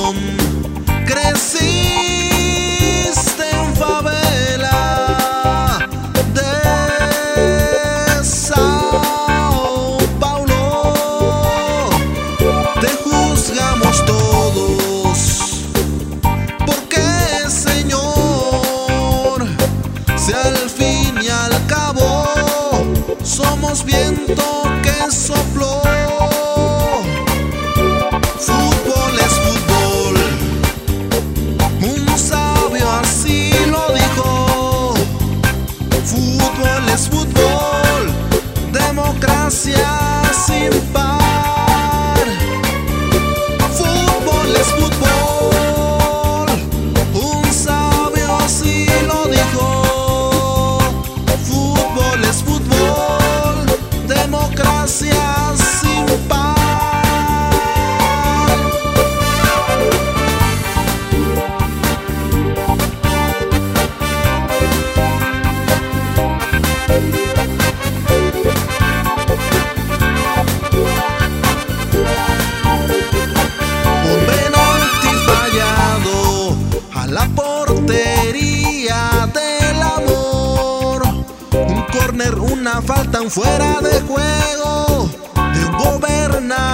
corazón. Creciste en favela de Sao Paulo. Te juzgamos todos porque, Señor, si al fin y al cabo somos viento que sopló. Fútbol es fútbol, un sabio así lo dijo. Fútbol es fútbol, democracia sin par. Fútbol es fútbol, un sabio así lo dijo. Fútbol es fútbol, democracia sin par. Un penalti fallado a la portería del amor. Un córner, una falta, un fuera de juego de un gobernador.